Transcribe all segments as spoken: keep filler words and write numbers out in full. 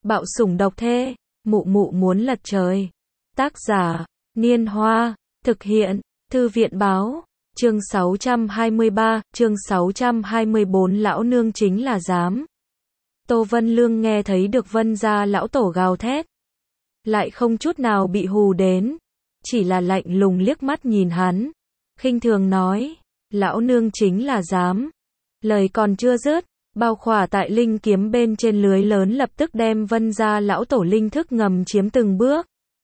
Bạo sủng độc thê, mụ mụ muốn lật trời. Tác giả, Niên Hoa, thực hiện, Thư viện báo, chương sáu trăm hai mươi ba, chương sáu trăm hai mươi bốn lão nương chính là dám. Tô Vân Lương nghe thấy được Vân gia lão tổ gào thét. Lại không chút nào bị hù đến, chỉ là lạnh lùng liếc mắt nhìn hắn, khinh thường nói, lão nương chính là dám. Lời còn chưa dứt, bao khỏa tại linh kiếm bên trên lưới lớn lập tức đem Vân gia lão tổ linh thức ngầm chiếm từng bước.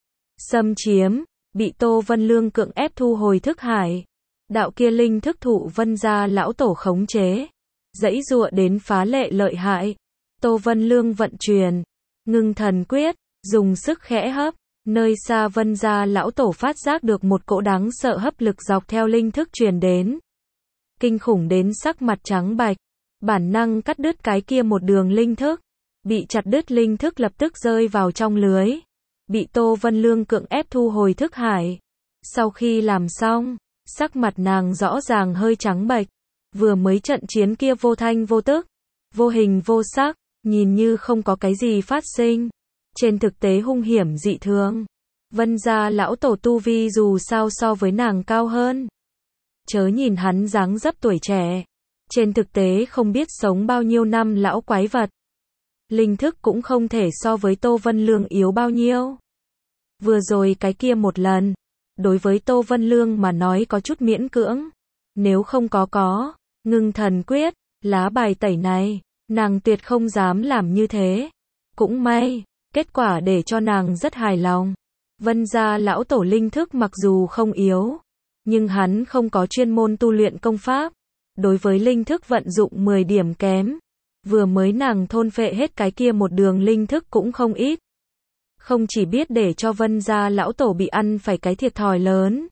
Xâm chiếm, bị Tô Vân Lương cưỡng ép thu hồi thức hải. Đạo kia linh thức thụ Vân gia lão tổ khống chế, dãy giụa đến phá lệ lợi hại. Tô Vân Lương vận chuyển, ngưng thần quyết, dùng sức khẽ hấp, nơi xa Vân gia lão tổ phát giác được một cỗ đáng sợ hấp lực dọc theo linh thức truyền đến. Kinh khủng đến sắc mặt trắng bạch, bản năng cắt đứt cái kia một đường linh thức, bị chặt đứt linh thức lập tức rơi vào trong lưới, bị Tô Vân Lương cưỡng ép thu hồi thức hải. Sau khi làm xong, sắc mặt nàng rõ ràng hơi trắng bệch, vừa mới trận chiến kia vô thanh vô tức, vô hình vô sắc, nhìn như không có cái gì phát sinh, trên thực tế hung hiểm dị thường. Vân gia lão tổ tu vi dù sao so với nàng cao hơn. Chớ nhìn hắn dáng dấp tuổi trẻ, trên thực tế không biết sống bao nhiêu năm lão quái vật. Linh thức cũng không thể so với Tô Vân Lương yếu bao nhiêu. Vừa rồi cái kia một lần, đối với Tô Vân Lương mà nói có chút miễn cưỡng. Nếu không có có, ngưng thần quyết, lá bài tẩy này, nàng tuyệt không dám làm như thế. Cũng may, kết quả để cho nàng rất hài lòng. Vân gia lão tổ linh thức mặc dù không yếu, nhưng hắn không có chuyên môn tu luyện công pháp. Đối với linh thức vận dụng mười điểm kém. Vừa mới nàng thôn phệ hết cái kia một đường linh thức cũng không ít. Không chỉ biết để cho Vân gia lão tổ bị ăn phải cái thiệt thòi lớn.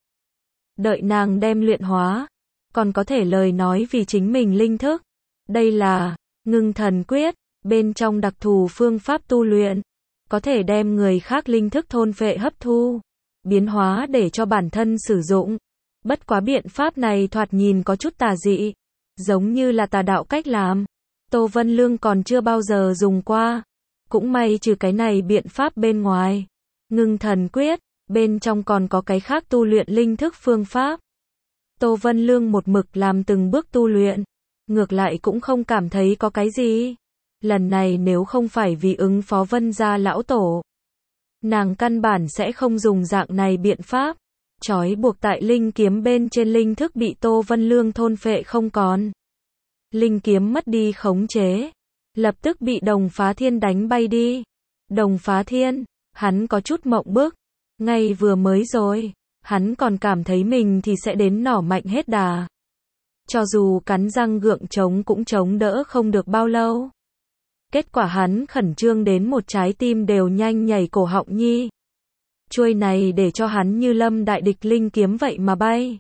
Đợi nàng đem luyện hóa, còn có thể lời nói vì chính mình linh thức. Đây là ngưng thần quyết, bên trong đặc thù phương pháp tu luyện, có thể đem người khác linh thức thôn phệ hấp thu, biến hóa để cho bản thân sử dụng. Bất quá biện pháp này thoạt nhìn có chút tà dị, giống như là tà đạo cách làm. Tô Vân Lương còn chưa bao giờ dùng qua. Cũng may trừ cái này biện pháp bên ngoài, ngưng thần quyết, bên trong còn có cái khác tu luyện linh thức phương pháp. Tô Vân Lương một mực làm từng bước tu luyện, ngược lại cũng không cảm thấy có cái gì. Lần này nếu không phải vì ứng phó Vân gia lão tổ, nàng căn bản sẽ không dùng dạng này biện pháp. Trói buộc tại linh kiếm bên trên linh thức bị Tô Vân Lương thôn phệ không còn. Linh kiếm mất đi khống chế, lập tức bị Đồng Phá Thiên đánh bay đi. Đồng Phá Thiên, hắn có chút mộng bức, ngay vừa mới rồi, hắn còn cảm thấy mình thì sẽ đến nỏ mạnh hết đà. Cho dù cắn răng gượng chống cũng chống đỡ không được bao lâu. Kết quả hắn khẩn trương đến một trái tim đều nhanh nhảy cổ họng nhi. Chuôi này để cho hắn như lâm đại địch linh kiếm vậy mà bay.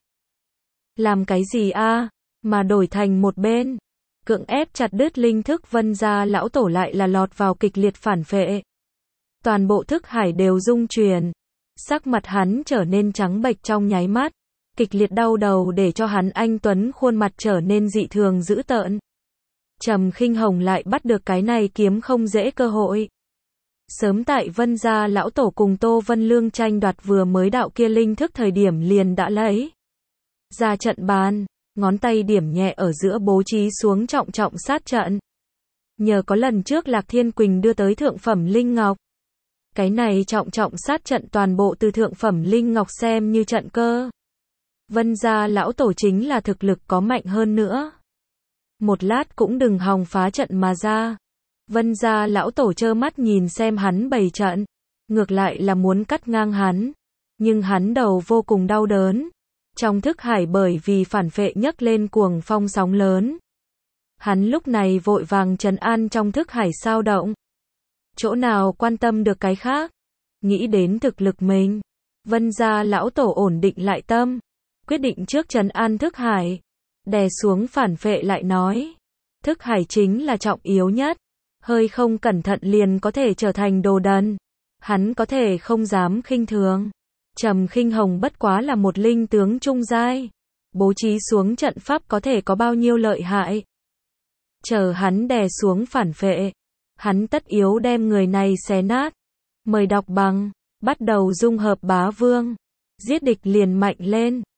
Làm cái gì a, mà đổi thành một bên, cưỡng ép chặt đứt linh thức Vân gia lão tổ lại là lọt vào kịch liệt phản phệ. Toàn bộ thức hải đều rung chuyển, sắc mặt hắn trở nên trắng bệch trong nháy mắt, kịch liệt đau đầu để cho hắn anh tuấn khuôn mặt trở nên dị thường dữ tợn. Trầm Khinh Hồng lại bắt được cái này kiếm không dễ cơ hội. Sớm tại Vân gia lão tổ cùng Tô Vân Lương tranh đoạt vừa mới đạo kia linh thức thời điểm liền đã lấy ra trận bàn, ngón tay điểm nhẹ ở giữa bố trí xuống trọng trọng sát trận. Nhờ có lần trước Lạc Thiên Quỳnh đưa tới thượng phẩm linh ngọc, cái này trọng trọng sát trận toàn bộ từ thượng phẩm linh ngọc xem như trận cơ. Vân gia lão tổ chính là thực lực có mạnh hơn nữa, một lát cũng đừng hòng phá trận mà ra. Vân gia lão tổ trơ mắt nhìn xem hắn bày trận, ngược lại là muốn cắt ngang hắn, nhưng hắn đầu vô cùng đau đớn. Trong thức hải bởi vì phản phệ nhấc lên cuồng phong sóng lớn. Hắn lúc này vội vàng trấn an trong thức hải sao động. Chỗ nào quan tâm được cái khác, nghĩ đến thực lực mình. Vân gia lão tổ ổn định lại tâm, quyết định trước trấn an thức hải, đè xuống phản phệ lại nói. Thức hải chính là trọng yếu nhất. Hơi không cẩn thận liền có thể trở thành đồ đần. Hắn có thể không dám khinh thường. Trầm Khinh Hồng bất quá là một linh tướng trung giai. Bố trí xuống trận pháp có thể có bao nhiêu lợi hại. Chờ hắn đè xuống phản phệ, hắn tất yếu đem người này xé nát. Mời đọc bằng, bắt đầu dung hợp bá vương, giết địch liền mạnh lên.